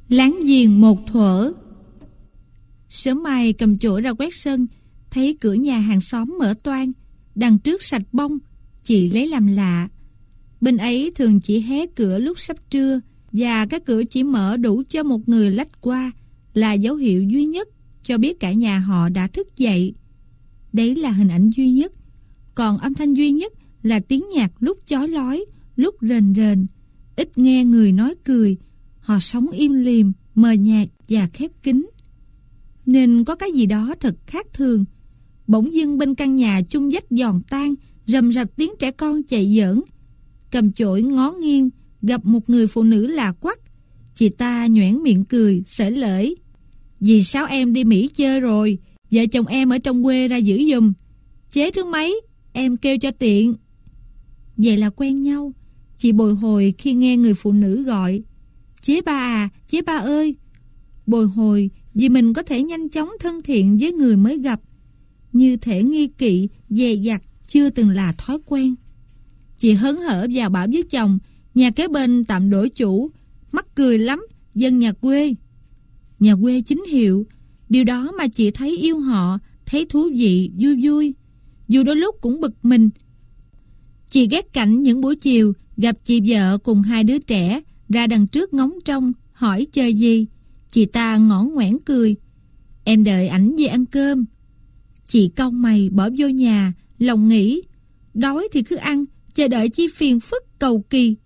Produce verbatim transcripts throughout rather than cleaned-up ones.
Láng giềng một thuở. Sớm mai cầm chổi ra quét sân, thấy cửa nhà hàng xóm mở toang, đằng trước sạch bông, chị lấy làm lạ. Bên ấy thường chỉ hé cửa lúc sắp trưa, và cái cửa chỉ mở đủ cho một người lách qua, là dấu hiệu duy nhất cho biết cả nhà họ đã thức dậy. Đấy là hình ảnh duy nhất. Còn âm thanh duy nhất là tiếng nhạc lúc chói lói, lúc rền rền. Ít nghe người nói cười. Họ sống im lìm, mờ nhạt và khép kín. Nên có cái gì đó thật khác thường. Bỗng dưng bên căn nhà chung vách giòn tan, rầm rập tiếng trẻ con chạy giỡn. Cầm chổi ngó nghiêng, gặp một người phụ nữ lạ quắc. Chị ta nhoẻn miệng cười, xởi lởi. Dì Sáu em đi Mỹ chơi rồi, vợ chồng em ở trong quê ra giữ giùm. Chế thứ mấy, em kêu cho tiện. Vậy là quen nhau. Chị bồi hồi khi nghe người phụ nữ gọi. Chế ba à, chế ba ơi. Bồi hồi vì mình có thể nhanh chóng thân thiện với người mới gặp, như thể nghi kỵ, dè dặt chưa từng là thói quen. Chị hớn hở vào bảo với chồng, nhà kế bên tạm đổi chủ, mắc cười lắm, dân nhà quê. Nhà quê chính hiệu, điều đó mà chị thấy yêu họ, thấy thú vị, vui vui. Dù đôi lúc cũng bực mình. Chị ghét cảnh những buổi chiều gặp chị vợ cùng hai đứa trẻ ra đằng trước ngóng trông, hỏi chơi gì. Chị ta ngõn ngoẻn cười. Em đợi ảnh về ăn cơm. Chị cau mày bỏ vô nhà, lòng nghĩ đói thì cứ ăn, chờ đợi chi phiền phức cầu kỳ.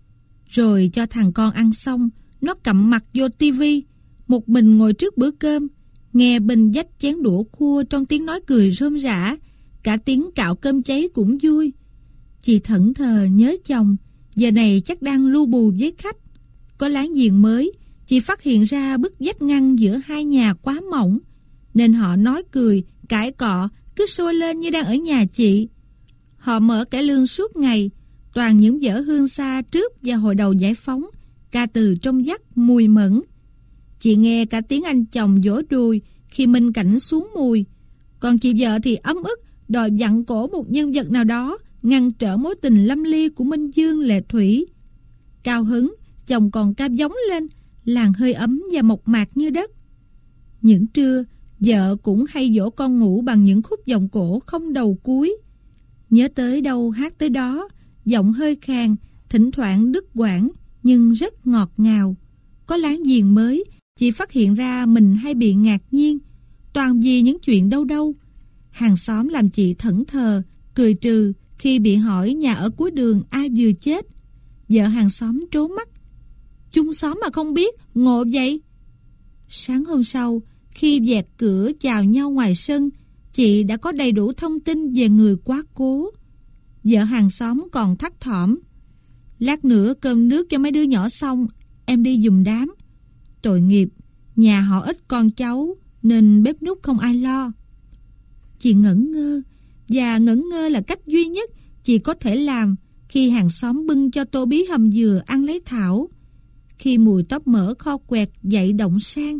Rồi cho thằng con ăn xong, nó cặm mặt vô tivi, một mình ngồi trước bữa cơm, nghe bên vách chén đũa khua trong tiếng nói cười rôm rã, cả tiếng cạo cơm cháy cũng vui. Chị thẫn thờ nhớ chồng, giờ này chắc đang lu bù với khách. Có láng giềng mới, chị phát hiện ra bức vách ngăn giữa hai nhà quá mỏng, nên họ nói cười, cãi cọ, cứ sôi lên như đang ở nhà chị. Họ mở cải lương suốt ngày, toàn những vở hương xa trước và hồi đầu giải phóng, ca từ trong vắt mùi mẫn. Chị nghe cả tiếng anh chồng vỗ đùi khi Minh Cảnh xuống mùi. Còn chị vợ thì ấm ức đòi vặn cổ một nhân vật nào đó, ngăn trở mối tình lâm ly của Minh Dương Lệ Thủy. Cao hứng, chồng còn ca giống lên, làng hơi ấm và mộc mạc như đất. Những trưa, vợ cũng hay dỗ con ngủ bằng những khúc giọng cổ không đầu cuối. Nhớ tới đâu hát tới đó, giọng hơi khàn, thỉnh thoảng đứt quãng, nhưng rất ngọt ngào. Có láng giềng mới, chị phát hiện ra mình hay bị ngạc nhiên, toàn vì những chuyện đâu đâu. Hàng xóm làm chị thẫn thờ, cười trừ khi bị hỏi nhà ở cuối đường ai vừa chết. Vợ hàng xóm trố mắt. Chung xóm mà không biết, ngộ vậy. Sáng hôm sau, khi vẹt cửa chào nhau ngoài sân, chị đã có đầy đủ thông tin về người quá cố. Vợ hàng xóm còn thắt thỏm. Lát nữa cơm nước cho mấy đứa nhỏ xong, em đi giùm đám. Tội nghiệp, nhà họ ít con cháu nên bếp núc không ai lo. Chị ngẩn ngơ, và ngẩn ngơ là cách duy nhất chị có thể làm khi hàng xóm bưng cho tô bí hầm dừa ăn lấy thảo, khi mùi tóc mỡ kho quẹt dậy động sang,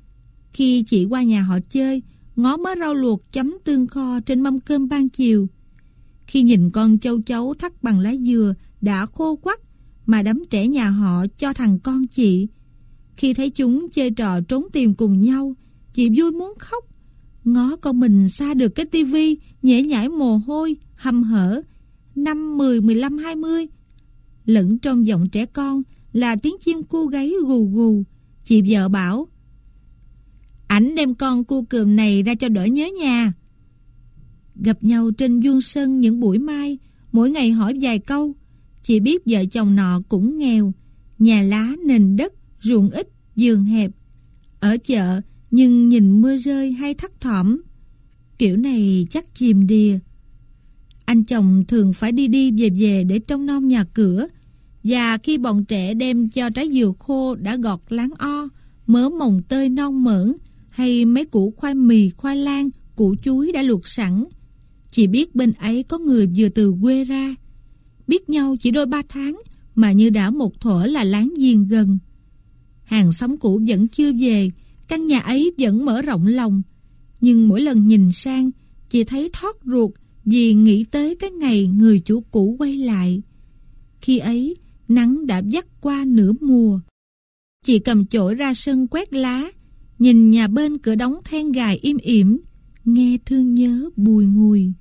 khi chị qua nhà họ chơi, ngó mớ rau luộc chấm tương kho trên mâm cơm ban chiều, khi nhìn con châu chấu thắt bằng lá dừa đã khô quắt mà đám trẻ nhà họ cho thằng con chị, khi thấy chúng chơi trò trốn tìm cùng nhau, chị vui muốn khóc. Ngó con mình xa được cái tivi, nhễ nhãi mồ hôi, hầm hở, năm, mười, mười lăm, hai mươi. Lẫn trong giọng trẻ con là tiếng chim cu gáy gù gù. Chị vợ bảo, ảnh đem con cu cườm này ra cho đỡ nhớ nhà. Gặp nhau trên vuông sân những buổi mai, mỗi ngày hỏi vài câu. Chị biết vợ chồng nọ cũng nghèo, nhà lá nền đất, ruộng ít, vườn hẹp. Ở chợ, nhưng nhìn mưa rơi hay thấp thỏm. Kiểu này chắc chìm đìa. Anh chồng thường phải đi đi về về để trông nom nhà cửa. Và khi bọn trẻ đem cho trái dừa khô đã gọt láng o, mớ mồng tơi non mởn, hay mấy củ khoai mì, khoai lang, củ chuối đã luộc sẵn, chị biết bên ấy có người vừa từ quê ra. Biết nhau chỉ đôi ba tháng mà như đã một thuở là láng giềng gần. Hàng xóm cũ vẫn chưa về, căn nhà ấy vẫn mở rộng lòng. Nhưng mỗi lần nhìn sang, chị thấy thót ruột vì nghĩ tới cái ngày người chủ cũ quay lại. Khi ấy, nắng đã vắt qua nửa mùa. Chị cầm chổi ra sân quét lá, nhìn nhà bên cửa đóng then gài im ỉm, nghe thương nhớ bùi ngùi.